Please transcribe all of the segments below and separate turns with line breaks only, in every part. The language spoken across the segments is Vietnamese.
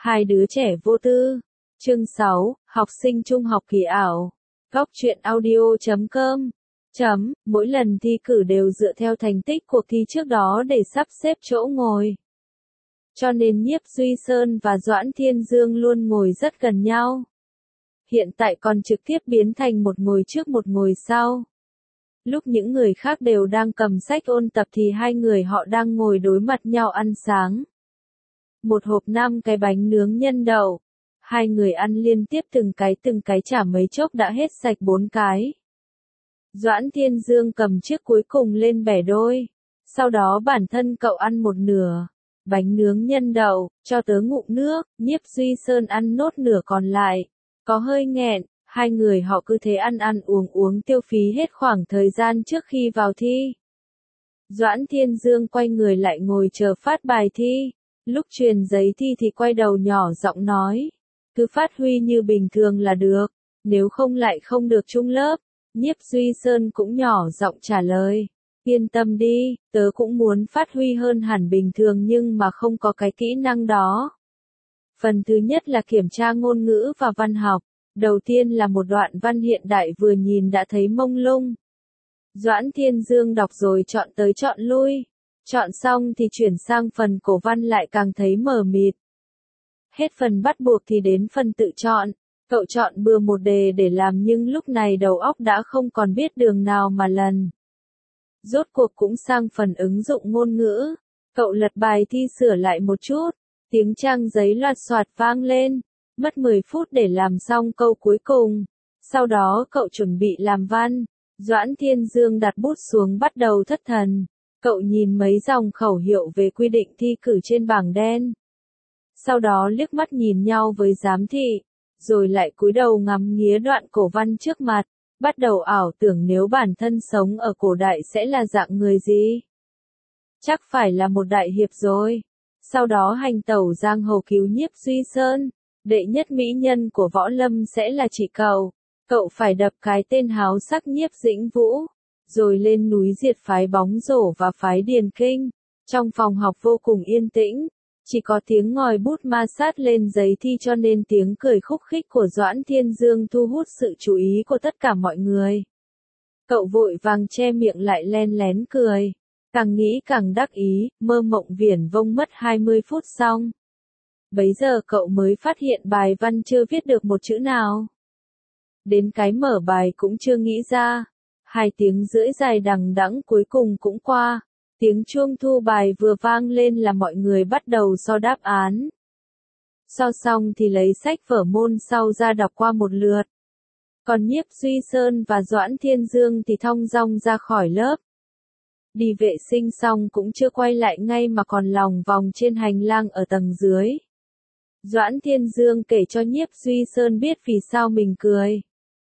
Hai đứa trẻ vô tư. Chương 6, học sinh trung học kỳ ảo. Góc truyện audio.com. Mỗi lần thi cử đều dựa theo thành tích cuộc thi trước đó để sắp xếp chỗ ngồi. Cho nên Nhiếp Duy Sơn và Doãn Thiên Dương luôn ngồi rất gần nhau. Hiện tại còn trực tiếp biến thành một ngồi trước một ngồi sau. Lúc những người khác đều đang cầm sách ôn tập thì hai người họ đang ngồi đối mặt nhau ăn sáng. Một hộp 5 cái bánh nướng nhân đậu. Hai người ăn liên tiếp từng cái chả mấy chốc đã hết sạch 4 cái. Doãn Thiên Dương cầm chiếc cuối cùng lên bẻ đôi. Sau đó bản thân cậu ăn một nửa. Bánh nướng nhân đậu, cho tớ ngụm nước. Nhiếp Duy Sơn ăn nốt nửa còn lại. Có hơi nghẹn, hai người họ cứ thế ăn uống tiêu phí hết khoảng thời gian trước khi vào thi. Doãn Thiên Dương quay người lại ngồi chờ phát bài thi. Lúc truyền giấy thi thì quay đầu nhỏ giọng nói. Cứ phát huy như bình thường là được, nếu không lại không được chung lớp. Nhiếp Duy Sơn cũng nhỏ giọng trả lời. Yên tâm đi, tớ cũng muốn phát huy hơn hẳn bình thường nhưng mà không có cái kỹ năng đó. Phần thứ nhất là kiểm tra ngôn ngữ và văn học. Đầu tiên là một đoạn văn hiện đại vừa nhìn đã thấy mông lung. Doãn Thiên Dương đọc rồi chọn tới chọn lui. Chọn xong thì chuyển sang phần cổ văn lại càng thấy mờ mịt. Hết phần bắt buộc thì đến phần tự chọn. Cậu chọn bừa một đề để làm nhưng lúc này đầu óc đã không còn biết đường nào mà lần. Rốt cuộc cũng sang phần ứng dụng ngôn ngữ. Cậu lật bài thi sửa lại một chút. Tiếng trang giấy loạt soạt vang lên. Mất 10 phút để làm xong câu cuối cùng. Sau đó cậu chuẩn bị làm văn. Doãn Thiên Dương đặt bút xuống bắt đầu thất thần. Cậu nhìn mấy dòng khẩu hiệu về quy định thi cử trên bảng đen. Sau đó liếc mắt nhìn nhau với giám thị. Rồi lại cúi đầu ngắm nghía đoạn cổ văn trước mặt. Bắt đầu ảo tưởng nếu bản thân sống ở cổ đại sẽ là dạng người gì. Chắc phải là một đại hiệp rồi. Sau đó hành tẩu giang hồ cứu Nhiếp Duy Sơn. Đệ nhất mỹ nhân của võ lâm sẽ là chị cậu. Cậu phải đập cái tên háo sắc Nhiếp Dĩnh Vũ. Rồi lên núi diệt phái bóng rổ và phái điền kinh. Trong phòng học vô cùng yên tĩnh. Chỉ có tiếng ngòi bút ma sát lên giấy thi cho nên tiếng cười khúc khích của Doãn Thiên Dương thu hút sự chú ý của tất cả mọi người. Cậu vội vàng che miệng lại len lén cười. Càng nghĩ càng đắc ý, mơ mộng viển vông mất 20 phút xong. Bấy giờ cậu mới phát hiện bài văn chưa viết được một chữ nào. Đến cái mở bài cũng chưa nghĩ ra. 2 tiếng rưỡi dài đằng đẵng cuối cùng cũng qua. Tiếng chuông thu bài vừa vang lên là mọi người bắt đầu so đáp án. So xong thì lấy sách vở môn sau ra đọc qua một lượt. Còn Nhiếp Duy Sơn và Doãn Thiên Dương thì thong dong ra khỏi lớp. Đi vệ sinh xong cũng chưa quay lại ngay mà còn lòng vòng trên hành lang ở tầng dưới. Doãn Thiên Dương kể cho Nhiếp Duy Sơn biết vì sao mình cười.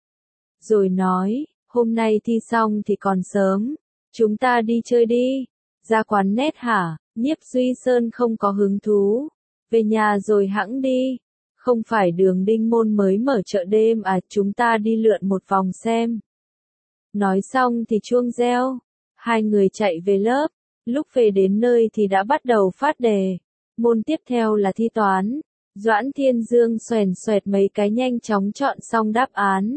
Rồi nói, hôm nay thi xong thì còn sớm, chúng ta đi chơi đi. Ra quán nét hả? Nhiếp Duy Sơn không có hứng thú. Về nhà rồi hẵng đi. Không phải Đường Đinh Môn mới mở chợ đêm à, chúng ta đi lượn một vòng xem. Nói xong thì chuông reo. Hai người chạy về lớp. Lúc về đến nơi thì đã bắt đầu phát đề. Môn tiếp theo là thi toán. Doãn Thiên Dương xoèn xoẹt mấy cái nhanh chóng chọn xong đáp án.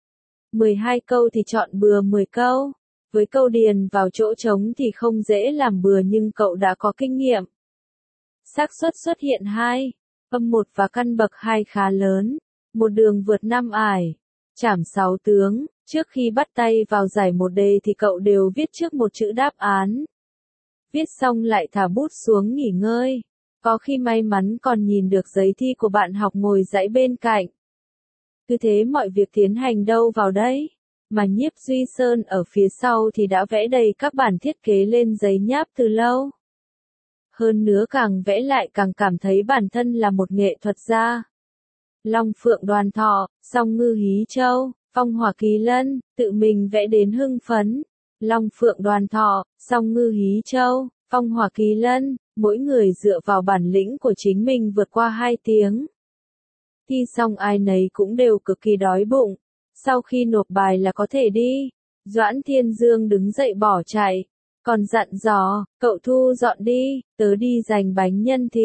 12 câu thì chọn bừa 10 câu. Với câu điền vào chỗ trống thì không dễ làm bừa nhưng cậu đã có kinh nghiệm. Xác suất xuất hiện 2, âm 1 và căn bậc 2 khá lớn. Một đường vượt 5 ải, trảm 6 tướng. Trước khi bắt tay vào giải một đề thì cậu đều viết trước một chữ đáp án. Viết xong lại thả bút xuống nghỉ ngơi. Có khi may mắn còn nhìn được giấy thi của bạn học ngồi dãy bên cạnh. Cứ thế mọi việc tiến hành đâu vào đấy. Mà Nhiếp Duy Sơn ở phía sau thì đã vẽ đầy các bản thiết kế lên giấy nháp từ lâu. Hơn nữa càng vẽ lại càng cảm thấy bản thân là một nghệ thuật gia. Long Phượng Đoàn Thọ, Song Ngư Hí Châu, Phong Hỏa Kỳ Lân, tự mình vẽ đến hưng phấn. Long Phượng Đoàn Thọ, Song Ngư Hí Châu, Phong Hỏa Kỳ Lân, mỗi người dựa vào bản lĩnh của chính mình vượt qua 2 tiếng. Thi xong ai nấy cũng đều cực kỳ đói bụng. Sau khi nộp bài là có thể đi. Doãn Thiên Dương đứng dậy bỏ chạy. Còn dặn dò, cậu thu dọn đi, tớ đi giành bánh nhân thịt.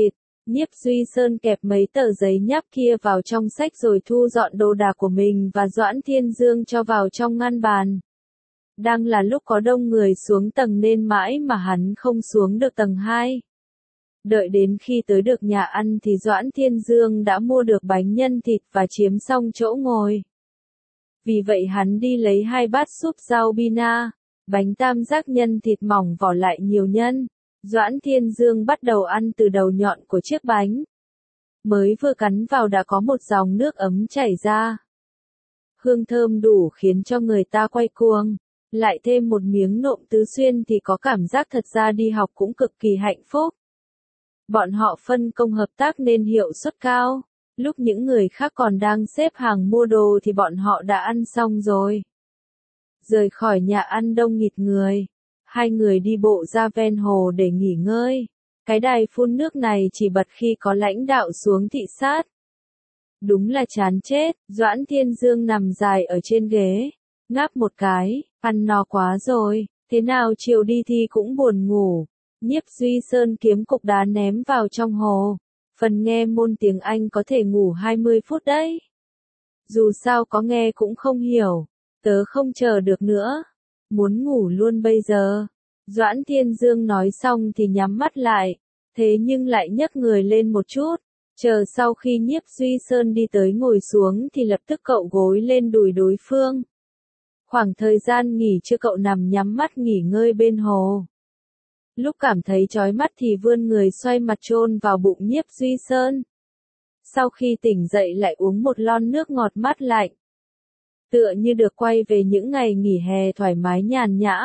Nhiếp Duy Sơn kẹp mấy tờ giấy nháp kia vào trong sách rồi thu dọn đồ đạc của mình và Doãn Thiên Dương cho vào trong ngăn bàn. Đang là lúc có đông người xuống tầng nên mãi mà hắn không xuống được tầng 2. Đợi đến khi tới được nhà ăn thì Doãn Thiên Dương đã mua được bánh nhân thịt và chiếm xong chỗ ngồi. Vì vậy hắn đi lấy 2 bát súp rau bina, bánh tam giác nhân thịt mỏng vỏ lại nhiều nhân. Doãn Thiên Dương bắt đầu ăn từ đầu nhọn của chiếc bánh. Mới vừa cắn vào đã có một dòng nước ấm chảy ra. Hương thơm đủ khiến cho người ta quay cuồng. Lại thêm một miếng nộm tứ xuyên thì có cảm giác thật ra đi học cũng cực kỳ hạnh phúc. Bọn họ phân công hợp tác nên hiệu suất cao. Lúc những người khác còn đang xếp hàng mua đồ thì bọn họ đã ăn xong rồi. Rời khỏi nhà ăn đông nghịt người. 2 người đi bộ ra ven hồ để nghỉ ngơi. Cái đài phun nước này chỉ bật khi có lãnh đạo xuống thị sát. Đúng là chán chết, Doãn Thiên Dương nằm dài ở trên ghế. Ngáp một cái, ăn no quá rồi, thế nào chiều đi thi cũng buồn ngủ. Nhiếp Duy Sơn kiếm cục đá ném vào trong hồ. Phần nghe môn tiếng Anh có thể ngủ 20 phút đấy. Dù sao có nghe cũng không hiểu, tớ không chờ được nữa. Muốn ngủ luôn bây giờ. Doãn Thiên Dương nói xong thì nhắm mắt lại, thế nhưng lại nhấc người lên một chút. Chờ sau khi Nhiếp Duy Sơn đi tới ngồi xuống thì lập tức cậu gối lên đùi đối phương. Khoảng thời gian nghỉ trưa cậu nằm nhắm mắt nghỉ ngơi bên hồ. Lúc cảm thấy chói mắt thì vươn người xoay mặt chôn vào bụng Nhiếp Duy Sơn. Sau khi tỉnh dậy lại uống một lon nước ngọt mát lạnh. Tựa như được quay về những ngày nghỉ hè thoải mái nhàn nhã.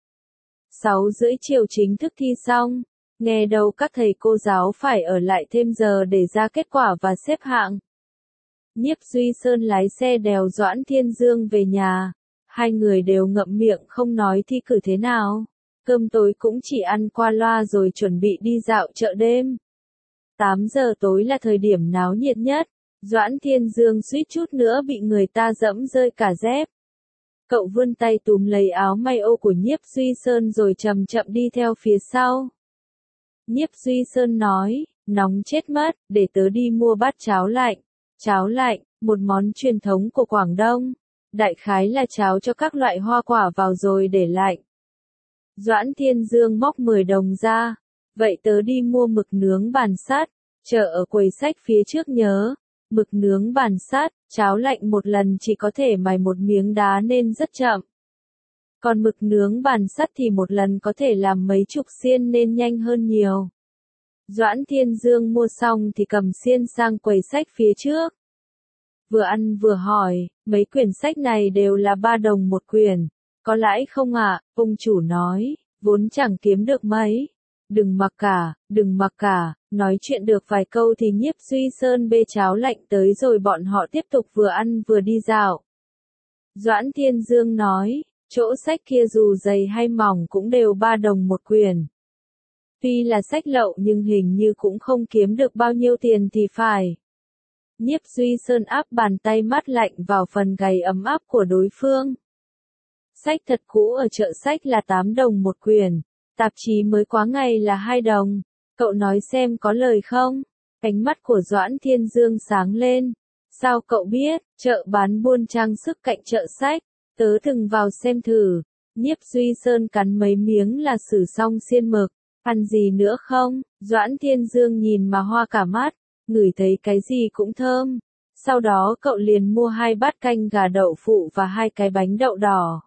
6:30 chiều chính thức thi xong, nghe đâu các thầy cô giáo phải ở lại thêm giờ để ra kết quả và xếp hạng. Nhiếp Duy Sơn lái xe đèo Doãn Thiên Dương về nhà, 2 người đều ngậm miệng không nói thi cử thế nào, cơm tối cũng chỉ ăn qua loa rồi chuẩn bị đi dạo chợ đêm. 8 giờ tối là thời điểm náo nhiệt nhất, Doãn Thiên Dương suýt chút nữa bị người ta dẫm rơi cả dép. Cậu vươn tay túm lấy áo may ô của Nhiếp Duy Sơn rồi chậm chậm đi theo phía sau. Nhiếp Duy Sơn nói, nóng chết mất, để tớ đi mua bát cháo lạnh. Cháo lạnh, một món truyền thống của Quảng Đông. Đại khái là cháo cho các loại hoa quả vào rồi để lạnh. Doãn Thiên Dương móc 10 đồng ra. Vậy tớ đi mua mực nướng bản sát, chờ ở quầy sách phía trước nhớ. Mực nướng bản sát, cháo lạnh một lần chỉ có thể mài một miếng đá nên rất chậm. Còn mực nướng bản sắt thì một lần có thể làm mấy chục xiên nên nhanh hơn nhiều. Doãn Thiên Dương mua xong thì cầm xiên sang quầy sách phía trước. Vừa ăn vừa hỏi, mấy quyển sách này đều là 3 đồng một quyển. Có lãi không ạ? Ông chủ nói, vốn chẳng kiếm được mấy. Đừng mặc cả, nói chuyện được vài câu thì Nhiếp Duy Sơn bê cháo lạnh tới rồi bọn họ tiếp tục vừa ăn vừa đi dạo. Doãn Thiên Dương nói, chỗ sách kia dù dày hay mỏng cũng đều 3 đồng một quyển. Tuy là sách lậu nhưng hình như cũng không kiếm được bao nhiêu tiền thì phải. Nhiếp Duy Sơn áp bàn tay mát lạnh vào phần gầy ấm áp của đối phương. Sách thật cũ ở chợ sách là 8 đồng một quyển. Tạp chí mới quá ngày là 2 đồng. Cậu nói xem có lời không? Cánh mắt của Doãn Thiên Dương sáng lên. Sao cậu biết? Chợ bán buôn trang sức cạnh chợ sách. Tớ từng vào xem thử. Nhiếp Duy Sơn cắn mấy miếng là xử xong xiên mực. Ăn gì nữa không? Doãn Thiên Dương nhìn mà hoa cả mắt. Ngửi thấy cái gì cũng thơm. Sau đó cậu liền mua 2 bát canh gà đậu phụ và 2 cái bánh đậu đỏ.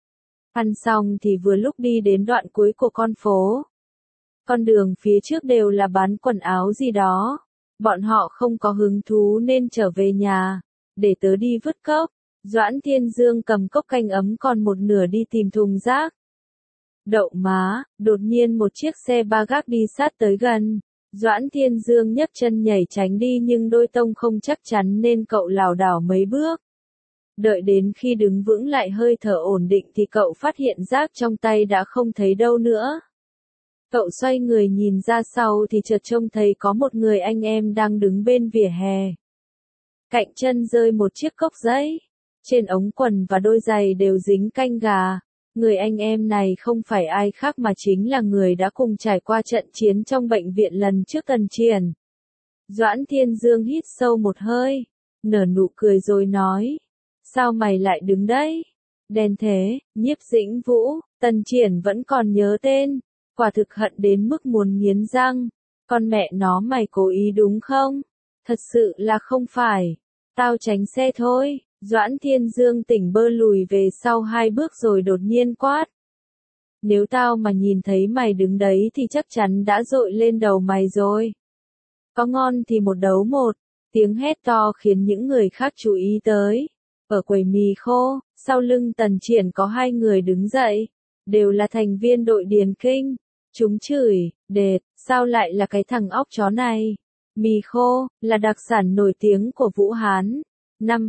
Ăn xong thì vừa lúc đi đến đoạn cuối của con phố. Con đường phía trước đều là bán quần áo gì đó. Bọn họ không có hứng thú nên trở về nhà. Để tớ đi vứt cốc. Doãn Thiên Dương cầm cốc canh ấm còn một nửa đi tìm thùng rác. Đậu má, đột nhiên một chiếc xe ba gác đi sát tới gần. Doãn Thiên Dương nhấc chân nhảy tránh đi nhưng đôi tông không chắc chắn nên cậu lảo đảo mấy bước. Đợi đến khi đứng vững lại hơi thở ổn định thì cậu phát hiện rác trong tay đã không thấy đâu nữa. Cậu xoay người nhìn ra sau thì chợt trông thấy có một người anh em đang đứng bên vỉa hè. Cạnh chân rơi một chiếc cốc giấy. Trên ống quần và đôi giày đều dính canh gà. Người anh em này không phải ai khác mà chính là người đã cùng trải qua trận chiến trong bệnh viện lần trước Tần Triển. Doãn Thiên Dương hít sâu một hơi, nở nụ cười rồi nói. Sao mày lại đứng đấy? Đen thế, Nhiếp Dĩnh Vũ, Tần Triển vẫn còn nhớ tên, quả thực hận đến mức muốn nghiến răng. Con mẹ nó mày cố ý đúng không? Thật sự là không phải. Tao tránh xe thôi. Doãn Thiên Dương tỉnh bơ lùi về sau 2 bước rồi đột nhiên quát. Nếu tao mà nhìn thấy mày đứng đấy thì chắc chắn đã dội lên đầu mày rồi. Có ngon thì một đấu một. Tiếng hét to khiến những người khác chú ý tới. Ở quầy mì khô, sau lưng Tần Triển có 2 người đứng dậy. Đều là thành viên đội điền kinh. Chúng chửi, đệt, sao lại là cái thằng óc chó này? Mì khô, là đặc sản nổi tiếng của Vũ Hán. Năm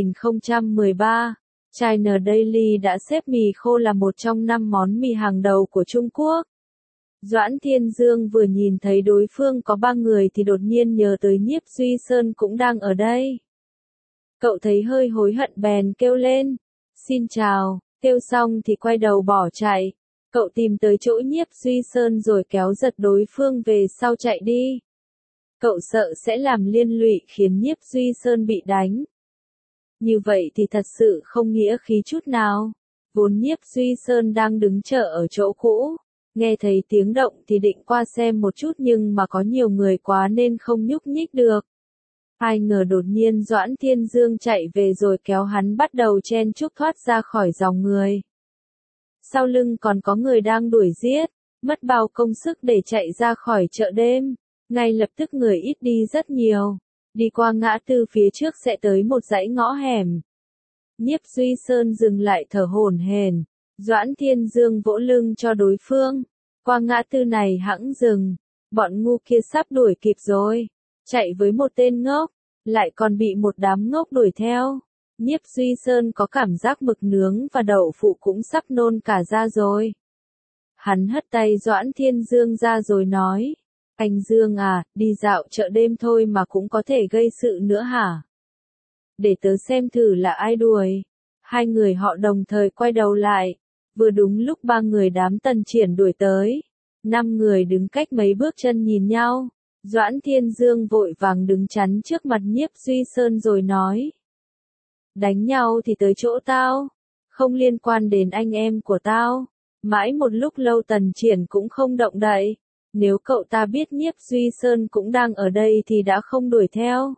2013, China Daily đã xếp mì khô là một trong 5 món mì hàng đầu của Trung Quốc. Doãn Thiên Dương vừa nhìn thấy đối phương có 3 người thì đột nhiên nhớ tới Nhiếp Duy Sơn cũng đang ở đây. Cậu thấy hơi hối hận bèn kêu lên. Xin chào, kêu xong thì quay đầu bỏ chạy. Cậu tìm tới chỗ Nhiếp Duy Sơn rồi kéo giật đối phương về sau chạy đi. Cậu sợ sẽ làm liên lụy khiến Nhiếp Duy Sơn bị đánh. Như vậy thì thật sự không nghĩa khí chút nào. Vốn Nhiếp Duy Sơn đang đứng chờ ở chỗ cũ. Nghe thấy tiếng động thì định qua xem một chút nhưng mà có nhiều người quá nên không nhúc nhích được. Ai ngờ đột nhiên Doãn Thiên Dương chạy về rồi kéo hắn bắt đầu chen chúc thoát ra khỏi dòng người. Sau lưng còn có người đang đuổi giết, mất bao công sức để chạy ra khỏi chợ đêm. Ngay lập tức người ít đi rất nhiều. Đi qua ngã tư phía trước sẽ tới một dãy ngõ hẻm. Nhiếp Duy Sơn dừng lại thở hổn hển. Doãn Thiên Dương vỗ lưng cho đối phương. Qua ngã tư này hẵng dừng. Bọn ngu kia sắp đuổi kịp rồi. Chạy với một tên ngốc. Lại còn bị một đám ngốc đuổi theo. Nhiếp Duy Sơn có cảm giác mực nướng và đậu phụ cũng sắp nôn cả ra rồi. Hắn hất tay Doãn Thiên Dương ra rồi nói. Anh Dương à, đi dạo chợ đêm thôi mà cũng có thể gây sự nữa hả? Để tớ xem thử là ai đuổi. 2 người họ đồng thời quay đầu lại. Vừa đúng lúc 3 người đám Tần Triển đuổi tới. 5 người đứng cách mấy bước chân nhìn nhau. Doãn Thiên Dương vội vàng đứng chắn trước mặt Nhiếp Duy Sơn rồi nói. Đánh nhau thì tới chỗ tao. Không liên quan đến anh em của tao. Mãi một lúc lâu Tần Triển cũng không động đậy. Nếu cậu ta biết Nhiếp Duy Sơn cũng đang ở đây thì đã không đuổi theo.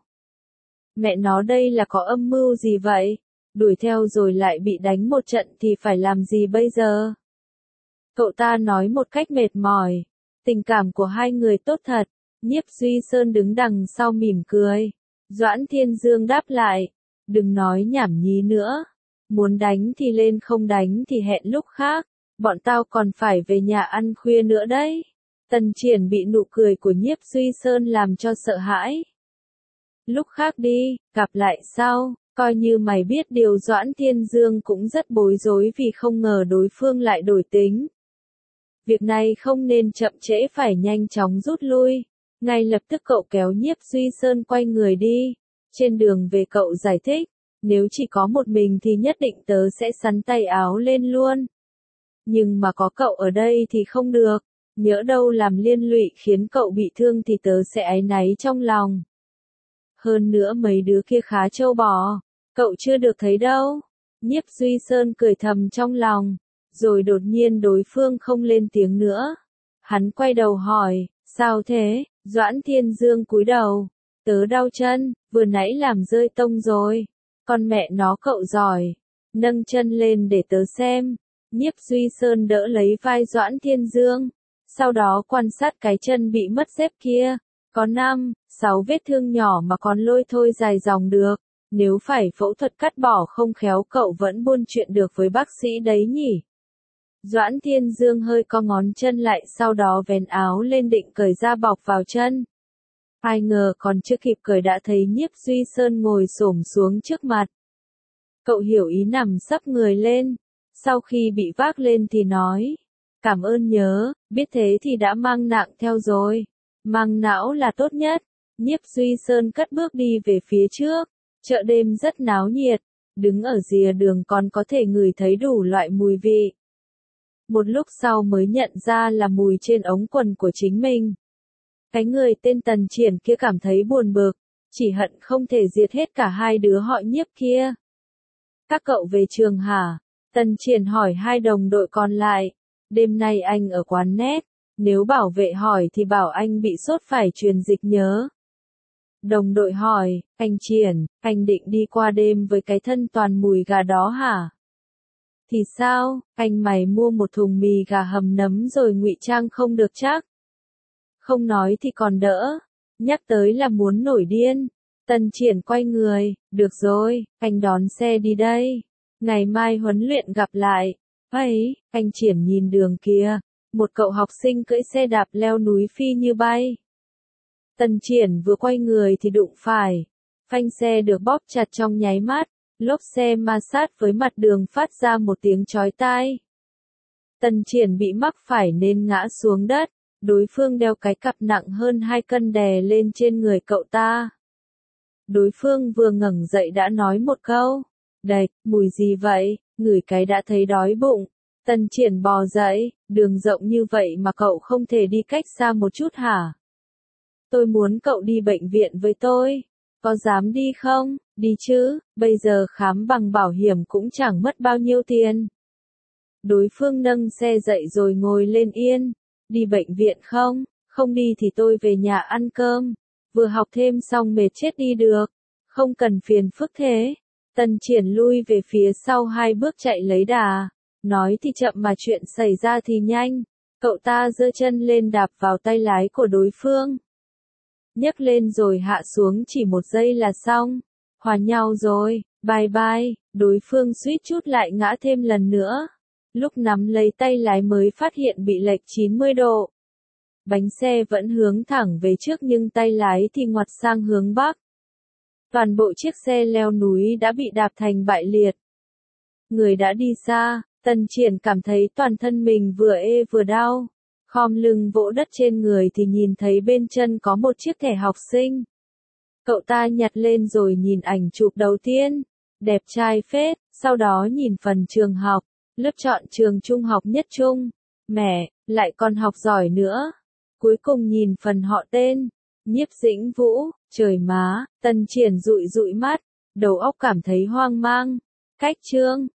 Mẹ nó đây là có âm mưu gì vậy? Đuổi theo rồi lại bị đánh một trận thì phải làm gì bây giờ? Cậu ta nói một cách mệt mỏi. Tình cảm của 2 người tốt thật. Nhiếp Duy Sơn đứng đằng sau mỉm cười. Doãn Thiên Dương đáp lại. Đừng nói nhảm nhí nữa. Muốn đánh thì lên, không đánh thì hẹn lúc khác. Bọn tao còn phải về nhà ăn khuya nữa đấy. Tần Triển bị nụ cười của Nhiếp Duy Sơn làm cho sợ hãi. Lúc khác đi, gặp lại sau. Coi như mày biết điều. Doãn Thiên Dương cũng rất bối rối vì không ngờ đối phương lại đổi tính. Việc này không nên chậm trễ, phải nhanh chóng rút lui. Ngay lập tức cậu kéo Nhiếp Duy Sơn quay người đi. Trên đường về cậu giải thích. Nếu chỉ có một mình thì nhất định tớ sẽ xắn tay áo lên luôn. Nhưng mà có cậu ở đây thì không được. Nhỡ đâu làm liên lụy khiến cậu bị thương thì tớ sẽ áy náy trong lòng. Hơn nữa mấy đứa kia khá trâu bò. Cậu chưa được thấy đâu. Nhiếp Duy Sơn cười thầm trong lòng. Rồi đột nhiên đối phương không lên tiếng nữa. Hắn quay đầu hỏi. Sao thế? Doãn Thiên Dương cúi đầu. Tớ đau chân, vừa nãy làm rơi tông rồi. Con mẹ nó cậu giỏi. Nâng chân lên để tớ xem. Nhiếp Duy Sơn đỡ lấy vai Doãn Thiên Dương. Sau đó quan sát cái chân bị mất dép kia. Có 5, 6 vết thương nhỏ mà còn lôi thôi dài dòng được. Nếu phải phẫu thuật cắt bỏ không khéo cậu vẫn buôn chuyện được với bác sĩ đấy nhỉ. Doãn Thiên Dương hơi co ngón chân lại, sau đó vén áo lên định cởi da bọc vào chân. Ai ngờ còn chưa kịp cởi đã thấy Nhiếp Duy Sơn ngồi xổm xuống trước mặt. Cậu hiểu ý, nằm sấp người lên. Sau khi bị vác lên thì nói. Cảm ơn nhớ, biết thế thì đã mang nặng theo rồi. Mang não là tốt nhất. Nhiếp Duy Sơn cất bước đi về phía trước. Chợ đêm rất náo nhiệt. Đứng ở rìa đường còn có thể ngửi thấy đủ loại mùi vị. Một lúc sau mới nhận ra là mùi trên ống quần của chính mình. Cái người tên Tần Triển kia cảm thấy buồn bực, chỉ hận không thể diệt hết cả hai đứa họ Nhiếp kia. Các cậu về trường hả? Tần Triển hỏi hai đồng đội còn lại. Đêm nay anh ở quán net, nếu bảo vệ hỏi thì bảo anh bị sốt phải truyền dịch nhớ. Đồng đội hỏi, anh Triển, anh định đi qua đêm với cái thân toàn mùi gà đó hả? Thì sao, anh mày mua một thùng mì gà hầm nấm rồi ngụy trang không được chắc? Không nói thì còn đỡ, nhắc tới là muốn nổi điên. Tần Triển quay người, được rồi, anh đón xe đi đây. Ngày mai huấn luyện gặp lại. Ấy, anh Triển nhìn đường kia, một cậu học sinh cưỡi xe đạp leo núi phi như bay. Tần Triển vừa quay người thì đụng phải. Phanh xe được bóp chặt trong nháy mắt, lốp xe ma sát với mặt đường phát ra một tiếng chói tai. Tần Triển bị mắc phải nên ngã xuống đất, đối phương đeo cái cặp nặng hơn 2 cân đè lên trên người cậu ta. Đối phương vừa ngẩng dậy đã nói một câu, đạch, mùi gì vậy, ngửi cái đã thấy đói bụng. Tần Triển bò dậy, đường rộng như vậy mà cậu không thể đi cách xa một chút hả? Tôi muốn cậu đi bệnh viện với tôi. Có dám đi không? Đi chứ, bây giờ khám bằng bảo hiểm cũng chẳng mất bao nhiêu tiền. Đối phương nâng xe dậy rồi ngồi lên yên. Đi bệnh viện không? Không đi thì tôi về nhà ăn cơm. Vừa học thêm xong mệt chết đi được. Không cần phiền phức thế. Tần Triển lui về phía sau 2 bước chạy lấy đà. Nói thì chậm mà chuyện xảy ra thì nhanh. Cậu ta giơ chân lên đạp vào tay lái của đối phương. Nhấc lên rồi hạ xuống chỉ 1 giây là xong. Hòa nhau rồi, bye bye. Đối phương suýt chút lại ngã thêm lần nữa. Lúc nắm lấy tay lái mới phát hiện bị lệch 90 độ. Bánh xe vẫn hướng thẳng về trước nhưng tay lái thì ngoặt sang hướng bắc. Toàn bộ chiếc xe leo núi đã bị đạp thành bại liệt. Người đã đi xa, Tần Triển cảm thấy toàn thân mình vừa ê vừa đau. Khom lưng vỗ đất trên người thì nhìn thấy bên chân có một chiếc thẻ học sinh. Cậu ta nhặt lên rồi nhìn ảnh chụp đầu tiên. Đẹp trai phết, sau đó nhìn phần trường học. Lớp chọn trường trung học Nhất Trung. Mẹ, lại còn học giỏi nữa. Cuối cùng nhìn phần họ tên. Nhiếp Dĩnh Vũ, trời má, Tần Triển dụi dụi mắt. Đầu óc cảm thấy hoang mang. Cách chương.